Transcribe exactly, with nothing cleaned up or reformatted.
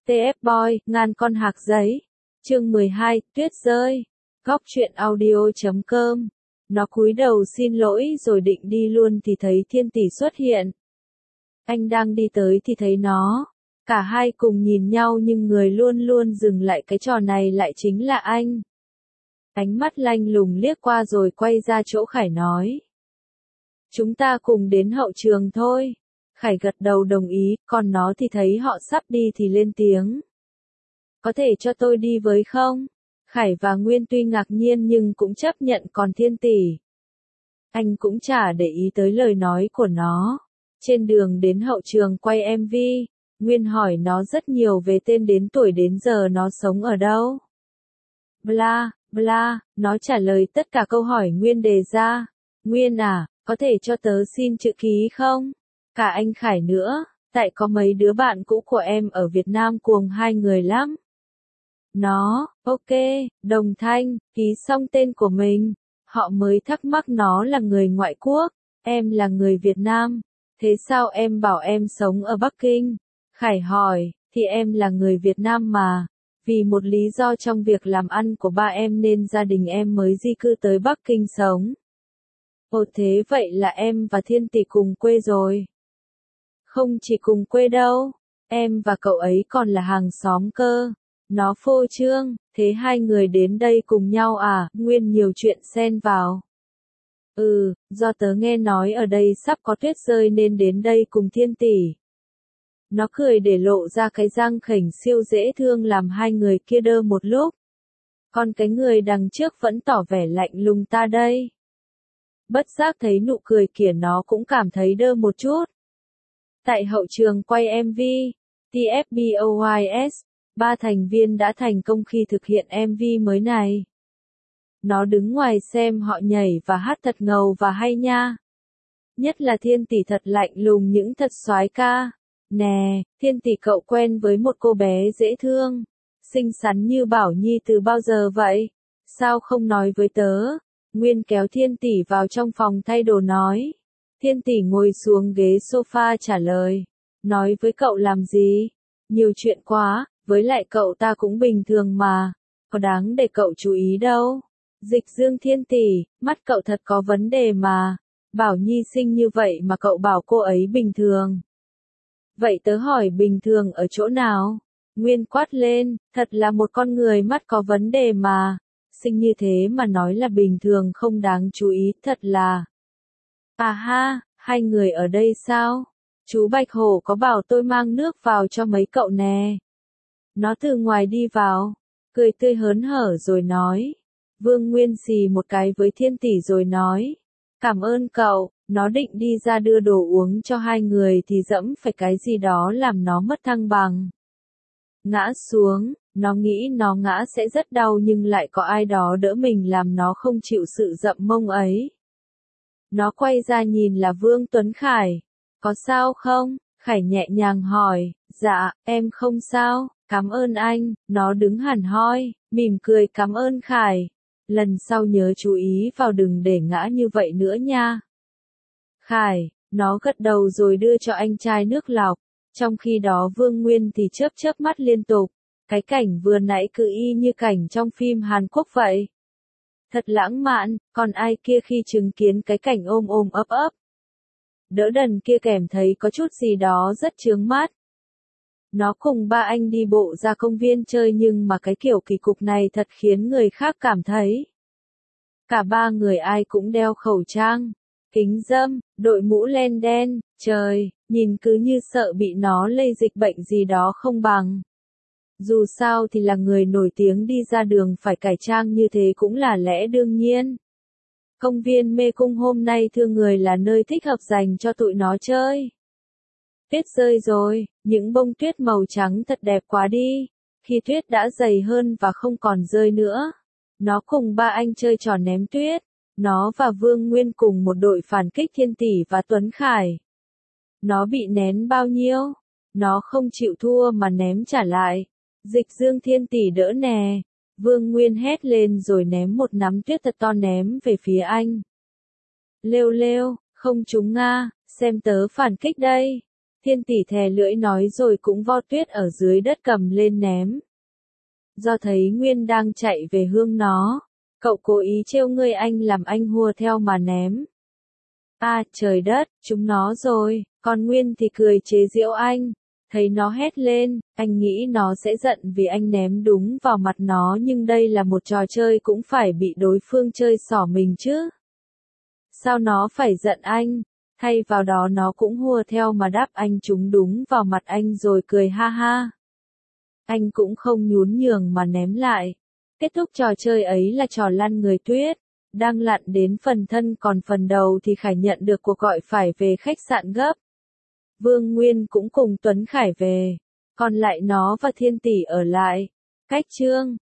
tê ép Boy, ngàn con hạc giấy. Chương mười hai, tuyết rơi. Góc truyện audio chấm com. Nó cúi đầu xin lỗi rồi định đi luôn thì thấy Thiên Tỷ xuất hiện. Anh đang đi tới thì thấy nó. Cả hai cùng nhìn nhau nhưng người luôn luôn dừng lại cái trò này lại chính là anh. Ánh mắt lanh lùng liếc qua rồi quay ra chỗ Khải nói. Chúng ta cùng đến hậu trường thôi. Khải gật đầu đồng ý, còn nó thì thấy họ sắp đi thì lên tiếng. Có thể cho tôi đi với không? Khải và Nguyên tuy ngạc nhiên nhưng cũng chấp nhận, còn Thiên Tỷ. Anh cũng chả để ý tới lời nói của nó. Trên đường đến hậu trường quay em vê, Nguyên hỏi nó rất nhiều về tên đến tuổi đến giờ nó sống ở đâu. Bla, bla, nó trả lời tất cả câu hỏi Nguyên đề ra. Nguyên à, có thể cho tớ xin chữ ký không? Cả anh Khải nữa, tại có mấy đứa bạn cũ của em ở Việt Nam cuồng hai người lắm. Nó, ok, đồng thanh, ký xong tên của mình. Họ mới thắc mắc nó là người ngoại quốc, em là người Việt Nam. Thế sao em bảo em sống ở Bắc Kinh? Khải hỏi, thì em là người Việt Nam mà. Vì một lý do trong việc làm ăn của ba em nên gia đình em mới di cư tới Bắc Kinh sống. Ồ, thế vậy là em và Thiên Tỷ cùng quê rồi. Không chỉ cùng quê đâu, em và cậu ấy còn là hàng xóm cơ. Nó phô trương, thế hai người đến đây cùng nhau à? Nguyên nhiều chuyện xen vào. Ừ, do tớ nghe nói ở đây sắp có tuyết rơi nên đến đây cùng Thiên Tỷ. Nó cười để lộ ra cái răng khểnh siêu dễ thương làm hai người kia đơ một lúc. Còn cái người đằng trước vẫn tỏ vẻ lạnh lùng ta đây. Bất giác thấy nụ cười kia nó cũng cảm thấy đơ một chút. Tại hậu trường quay em vê, tê ép Boys, ba thành viên đã thành công khi thực hiện em vê mới này. Nó đứng ngoài xem họ nhảy và hát thật ngầu và hay nha. Nhất là Thiên Tỷ thật lạnh lùng những thật soái ca. Nè, Thiên Tỷ cậu quen với một cô bé dễ thương, xinh xắn như Bảo Nhi từ bao giờ vậy? Sao không nói với tớ? Nguyên kéo Thiên Tỷ vào trong phòng thay đồ nói. Thiên Tỷ ngồi xuống ghế sofa trả lời. Nói với cậu làm gì? Nhiều chuyện quá, với lại cậu ta cũng bình thường mà. Có đáng để cậu chú ý đâu. Dịch dương Thiên Tỷ, mắt cậu thật có vấn đề mà. Bảo Nhi xinh như vậy mà cậu bảo cô ấy bình thường. Vậy tớ hỏi bình thường ở chỗ nào? Nguyên quát lên, thật là một con người mắt có vấn đề mà. Xinh như thế mà nói là bình thường không đáng chú ý, thật là. À ha, hai người ở đây sao? Chú Bạch Hổ có bảo tôi mang nước vào cho mấy cậu nè. Nó từ ngoài đi vào, cười tươi hớn hở rồi nói. Vương Nguyên xì một cái với Thiên Tỷ rồi nói. Cảm ơn cậu. Nó định đi ra đưa đồ uống cho hai người thì dẫm phải cái gì đó làm nó mất thăng bằng. Ngã xuống, nó nghĩ nó ngã sẽ rất đau nhưng lại có ai đó đỡ mình làm nó không chịu sự dậm mông ấy. Nó quay ra nhìn là Vương Tuấn Khải. Có sao không? Khải nhẹ nhàng hỏi. Dạ, em không sao, cảm ơn anh. Nó đứng hẳn hoi, mỉm cười cảm ơn Khải. Lần sau nhớ chú ý vào đừng để ngã như vậy nữa nha. Khải, nó gật đầu rồi đưa cho anh chai nước lọc. Trong khi đó Vương Nguyên thì chớp chớp mắt liên tục. Cái cảnh vừa nãy cứ y như cảnh trong phim Hàn Quốc vậy. Thật lãng mạn, còn ai kia khi chứng kiến cái cảnh ôm ôm ấp ấp. Đỡ đần kia kèm thấy có chút gì đó rất chướng mắt. Nó cùng ba anh đi bộ ra công viên chơi nhưng mà cái kiểu kỳ cục này thật khiến người khác cảm thấy. Cả ba người ai cũng đeo khẩu trang, kính râm, đội mũ len đen, trời, nhìn cứ như sợ bị nó lây dịch bệnh gì đó không bằng. Dù sao thì là người nổi tiếng đi ra đường phải cải trang như thế cũng là lẽ đương nhiên. Công viên Mê Cung hôm nay thưa người là nơi thích hợp dành cho tụi nó chơi. Tuyết rơi rồi, những bông tuyết màu trắng thật đẹp quá đi. Khi tuyết đã dày hơn và không còn rơi nữa, nó cùng ba anh chơi trò ném tuyết. Nó và Vương Nguyên cùng một đội phản kích Thiên Tỷ và Tuấn Khải. Nó bị nén bao nhiêu? Nó không chịu thua mà ném trả lại. Dịch dương Thiên Tỷ đỡ nè. Vương Nguyên hét lên rồi ném một nắm tuyết thật to ném về phía anh. Lêu lêu, không trúng nga, xem tớ phản kích đây. Thiên tỷ thè lưỡi nói rồi cũng vo tuyết ở dưới đất cầm lên ném. Do thấy Nguyên đang chạy về hướng nó, cậu cố ý trêu ngươi anh làm anh hùa theo mà ném. À trời đất, chúng nó rồi, còn Nguyên thì cười chế giễu anh. Thấy nó hét lên, anh nghĩ nó sẽ giận vì anh ném đúng vào mặt nó, nhưng đây là một trò chơi cũng phải bị đối phương chơi xỏ mình chứ. Sao nó phải giận anh? Thay vào đó nó cũng hùa theo mà đáp anh trúng đúng vào mặt anh rồi cười ha ha. Anh cũng không nhún nhường mà ném lại. Kết thúc trò chơi ấy là trò lăn người tuyết. Đang lặn đến phần thân còn phần đầu thì Khải nhận được cuộc gọi phải về khách sạn gấp. Vương Nguyên cũng cùng Tuấn Khải về. Còn lại nó và Thiên tỷ ở lại. Cách chương